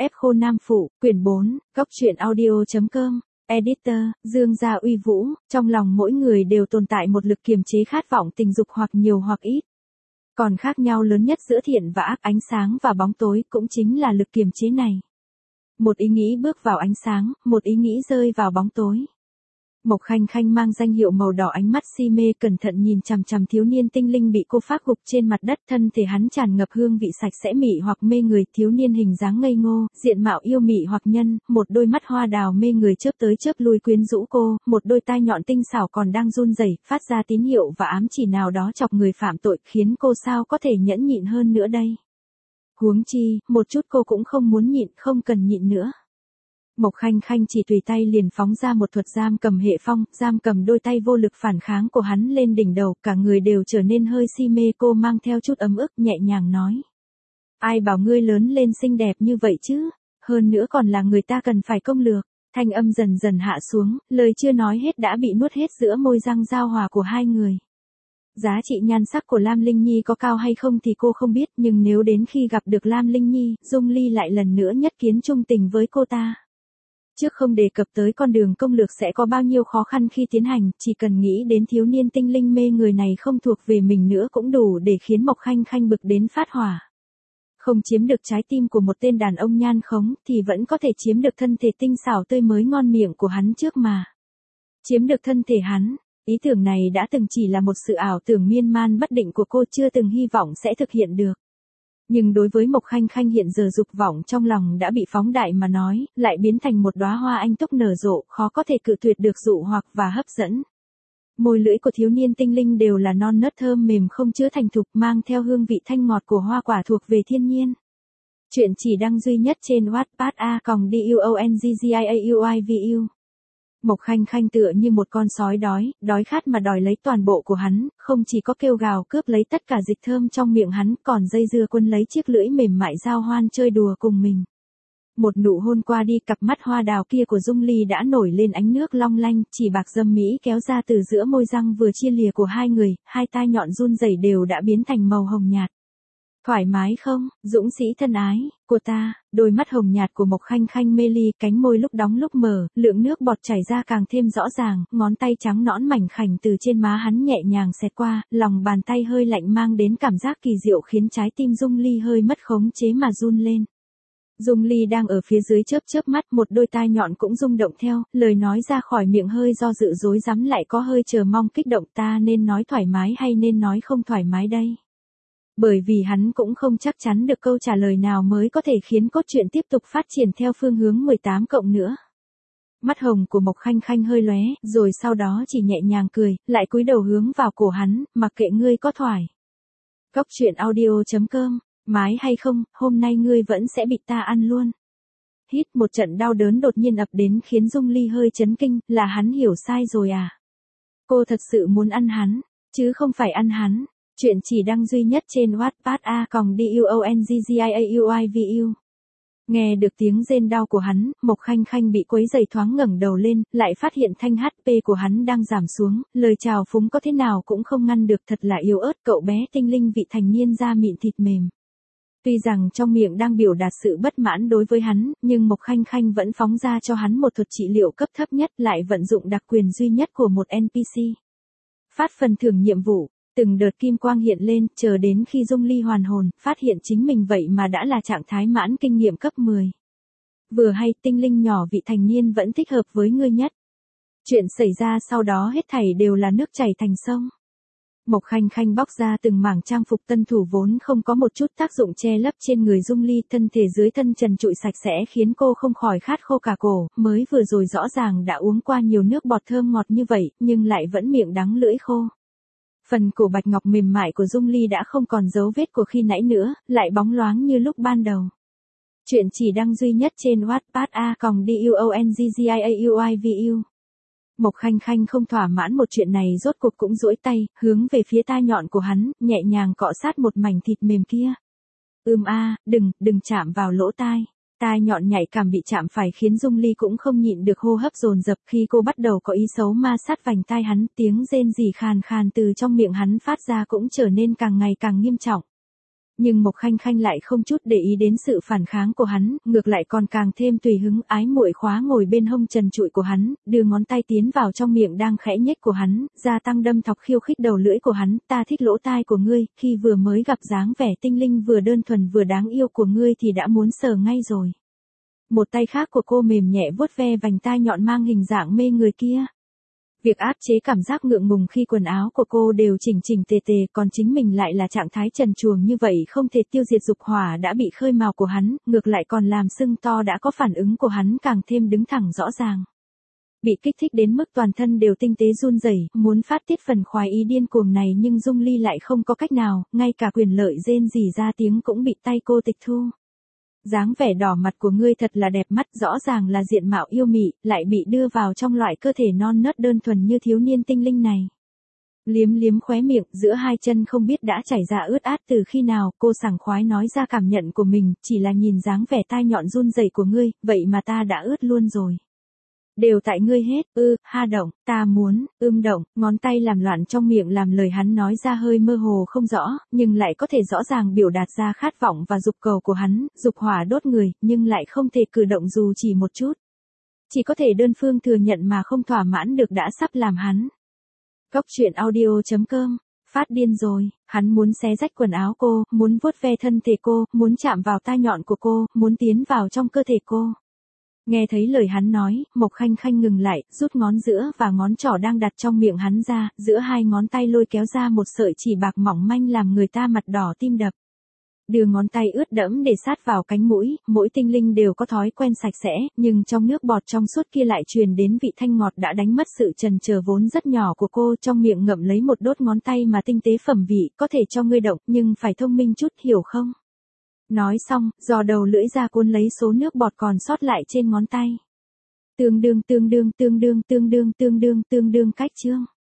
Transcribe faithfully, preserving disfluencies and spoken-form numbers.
ép khô Nam Phụ, quyển bốn, góc truyện audio.com, editor, Dương Gia Uy Vũ, trong lòng mỗi người đều tồn tại một lực kiềm chế khát vọng tình dục hoặc nhiều hoặc ít. Còn khác nhau lớn nhất giữa thiện và ác, ánh sáng và bóng tối cũng chính là lực kiềm chế này. Một ý nghĩ bước vào ánh sáng, một ý nghĩ rơi vào bóng tối. Mộc Khanh Khanh mang danh hiệu màu đỏ, ánh mắt si mê cẩn thận nhìn chằm chằm thiếu niên tinh linh bị cô phác gục trên mặt đất, thân thể hắn tràn ngập hương vị sạch sẽ mị hoặc mê người, thiếu niên hình dáng ngây ngô, diện mạo yêu mị hoặc nhân, một đôi mắt hoa đào mê người chớp tới chớp lui quyến rũ cô, một đôi tai nhọn tinh xảo còn đang run rẩy, phát ra tín hiệu và ám chỉ nào đó chọc người phạm tội, khiến cô sao có thể nhẫn nhịn hơn nữa đây. Huống chi, một chút cô cũng không muốn nhịn, không cần nhịn nữa. Mộc Khanh Khanh chỉ tùy tay liền phóng ra một thuật giam cầm hệ phong, giam cầm đôi tay vô lực phản kháng của hắn lên đỉnh đầu, cả người đều trở nên hơi si mê. Cô mang theo chút ấm ức, nhẹ nhàng nói: ai bảo ngươi lớn lên xinh đẹp như vậy chứ, hơn nữa còn là người ta cần phải công lược. Thanh âm dần dần hạ xuống, lời chưa nói hết đã bị nuốt hết giữa môi răng giao hòa của hai người. Giá trị nhan sắc của Lam Linh Nhi có cao hay không thì cô không biết, nhưng nếu đến khi gặp được Lam Linh Nhi, Dung Ly lại lần nữa nhất kiến trung tình với cô ta. Trước không đề cập tới con đường công lược sẽ có bao nhiêu khó khăn khi tiến hành, chỉ cần nghĩ đến thiếu niên tinh linh mê người này không thuộc về mình nữa cũng đủ để khiến Mộc Khanh Khanh bực đến phát hỏa. Không chiếm được trái tim của một tên đàn ông nhan khống thì vẫn có thể chiếm được thân thể tinh xảo tươi mới ngon miệng của hắn trước mà. Chiếm được thân thể hắn, ý tưởng này đã từng chỉ là một sự ảo tưởng miên man bất định của cô, chưa từng hy vọng sẽ thực hiện được. Nhưng đối với Mộc Khanh Khanh hiện giờ dục vọng trong lòng đã bị phóng đại mà nói, lại biến thành một đóa hoa anh túc nở rộ, khó có thể cự tuyệt được dụ hoặc và hấp dẫn. Môi lưỡi của thiếu niên tinh linh đều là non nớt thơm mềm không chứa thành thục, mang theo hương vị thanh ngọt của hoa quả thuộc về thiên nhiên. Chuyện chỉ đăng duy nhất trên Wattpad a còng duongjiauivu. Mộc Khanh Khanh tựa như một con sói đói, đói khát mà đòi lấy toàn bộ của hắn, không chỉ có kêu gào cướp lấy tất cả dịch thơm trong miệng hắn, còn dây dưa quân lấy chiếc lưỡi mềm mại giao hoan chơi đùa cùng mình. Một nụ hôn qua đi, cặp mắt hoa đào kia của Dung Ly đã nổi lên ánh nước long lanh, chỉ bạc dâm mỹ kéo ra từ giữa môi răng vừa chia lìa của hai người, hai tai nhọn run rẩy đều đã biến thành màu hồng nhạt. Thoải mái không, dũng sĩ thân ái, của ta, đôi mắt hồng nhạt của Mộc Khanh Khanh mê ly, cánh môi lúc đóng lúc mở, lượng nước bọt chảy ra càng thêm rõ ràng, ngón tay trắng nõn mảnh khảnh từ trên má hắn nhẹ nhàng xẹt qua, lòng bàn tay hơi lạnh mang đến cảm giác kỳ diệu khiến trái tim Dung Ly hơi mất khống chế mà run lên. Dung Ly đang ở phía dưới chớp chớp mắt, một đôi tai nhọn cũng rung động theo, lời nói ra khỏi miệng hơi do dự rối rắm lại có hơi chờ mong kích động, ta nên nói thoải mái hay nên nói không thoải mái đây? Bởi vì hắn cũng không chắc chắn được câu trả lời nào mới có thể khiến cốt truyện tiếp tục phát triển theo phương hướng mười tám cộng nữa. Mắt hồng của Mộc Khanh Khanh hơi lóe, rồi sau đó chỉ nhẹ nhàng cười, lại cúi đầu hướng vào cổ hắn, mặc kệ ngươi có thoải. Góc truyện audio.com, mái hay không, hôm nay ngươi vẫn sẽ bị ta ăn luôn. Hít một trận đau đớn đột nhiên ập đến khiến Dung Ly hơi chấn kinh, là hắn hiểu sai rồi à? Cô thật sự muốn ăn hắn, chứ không phải ăn hắn. Chuyện chỉ đăng duy nhất trên Wattpad a còng duongjiauivu. Nghe được tiếng rên đau của hắn, Mộc Khanh Khanh bị quấy dày thoáng ngẩng đầu lên, lại phát hiện thanh hát pê của hắn đang giảm xuống, lời chào phúng có thế nào cũng không ngăn được, thật là yếu ớt cậu bé tinh linh vị thành niên da mịn thịt mềm. Tuy rằng trong miệng đang biểu đạt sự bất mãn đối với hắn, nhưng Mộc Khanh Khanh vẫn phóng ra cho hắn một thuật trị liệu cấp thấp nhất, lại vận dụng đặc quyền duy nhất của một en pê xê. Phát phần thưởng nhiệm vụ. Từng đợt kim quang hiện lên, chờ đến khi Dung Ly hoàn hồn, phát hiện chính mình vậy mà đã là trạng thái mãn kinh nghiệm cấp mười. Vừa hay, tinh linh nhỏ vị thành niên vẫn thích hợp với ngươi nhất. Chuyện xảy ra sau đó hết thảy đều là nước chảy thành sông. Mộc Khanh Khanh bóc ra từng mảng trang phục tân thủ vốn không có một chút tác dụng che lấp trên người Dung Ly, thân thể dưới thân trần trụi sạch sẽ khiến cô không khỏi khát khô cả cổ, mới vừa rồi rõ ràng đã uống qua nhiều nước bọt thơm ngọt như vậy, nhưng lại vẫn miệng đắng lưỡi khô. Phần cổ bạch ngọc mềm mại của Dung Ly đã không còn dấu vết của khi nãy nữa, lại bóng loáng như lúc ban đầu. Chuyện chỉ đăng duy nhất trên Wattpad a còng duongjiauivu. Mộc Khanh Khanh không thỏa mãn một chuyện này, rốt cuộc cũng duỗi tay, hướng về phía tai nhọn của hắn, nhẹ nhàng cọ sát một mảnh thịt mềm kia. Ưm a, đừng, đừng chạm vào lỗ tai. Tai nhọn nhạy cảm bị chạm phải khiến Dung Ly cũng không nhịn được hô hấp dồn dập, khi cô bắt đầu có ý xấu ma sát vành tai hắn, tiếng rên rỉ khàn khàn từ trong miệng hắn phát ra cũng trở nên càng ngày càng nghiêm trọng. Nhưng Mộc Khanh Khanh lại không chút để ý đến sự phản kháng của hắn, ngược lại còn càng thêm tùy hứng, ái muội khóa ngồi bên hông trần trụi của hắn, đưa ngón tay tiến vào trong miệng đang khẽ nhếch của hắn, gia tăng đâm thọc khiêu khích đầu lưỡi của hắn, ta thích lỗ tai của ngươi, khi vừa mới gặp dáng vẻ tinh linh vừa đơn thuần vừa đáng yêu của ngươi thì đã muốn sờ ngay rồi. Một tay khác của cô mềm nhẹ vuốt ve vành tai nhọn mang hình dạng mê người kia. Việc áp chế cảm giác ngượng ngùng khi quần áo của cô đều chỉnh chỉnh tề tề, còn chính mình lại là trạng thái trần truồng như vậy không thể tiêu diệt dục hỏa đã bị khơi mào của hắn, ngược lại còn làm sưng to đã có phản ứng của hắn càng thêm đứng thẳng rõ ràng. Bị kích thích đến mức toàn thân đều tinh tế run rẩy, muốn phát tiết phần khoái ý điên cuồng này nhưng Dung Ly lại không có cách nào, ngay cả quyền lợi rên rỉ ra tiếng cũng bị tay cô tịch thu. Dáng vẻ đỏ mặt của ngươi thật là đẹp mắt, rõ ràng là diện mạo yêu mị, lại bị đưa vào trong loại cơ thể non nớt đơn thuần như thiếu niên tinh linh này. Liếm liếm khóe miệng, giữa hai chân không biết đã chảy ra ướt át từ khi nào, cô sảng khoái nói ra cảm nhận của mình, chỉ là nhìn dáng vẻ tai nhọn run rẩy của ngươi, vậy mà ta đã ướt luôn rồi. Đều tại ngươi hết, ư, ha động, ta muốn, ưm động, ngón tay làm loạn trong miệng làm lời hắn nói ra hơi mơ hồ không rõ, nhưng lại có thể rõ ràng biểu đạt ra khát vọng và dục cầu của hắn, dục hỏa đốt người, nhưng lại không thể cử động dù chỉ một chút. Chỉ có thể đơn phương thừa nhận mà không thỏa mãn được đã sắp làm hắn. Góc truyện audio chấm com, phát điên rồi, hắn muốn xé rách quần áo cô, muốn vuốt ve thân thể cô, muốn chạm vào tai nhọn của cô, muốn tiến vào trong cơ thể cô. Nghe thấy lời hắn nói, Mộc Khanh Khanh ngừng lại, rút ngón giữa và ngón trỏ đang đặt trong miệng hắn ra, giữa hai ngón tay lôi kéo ra một sợi chỉ bạc mỏng manh làm người ta mặt đỏ tim đập. Đưa ngón tay ướt đẫm để sát vào cánh mũi, mỗi tinh linh đều có thói quen sạch sẽ, nhưng trong nước bọt trong suốt kia lại truyền đến vị thanh ngọt đã đánh mất sự trần chờ vốn rất nhỏ của cô, trong miệng ngậm lấy một đốt ngón tay mà tinh tế phẩm vị, có thể cho ngươi động, nhưng phải thông minh chút, hiểu không? Nói xong, dò đầu lưỡi ra cuốn lấy số nước bọt còn sót lại trên ngón tay. Tương đương tương đương tương đương tương đương tương đương tương đương cách chương.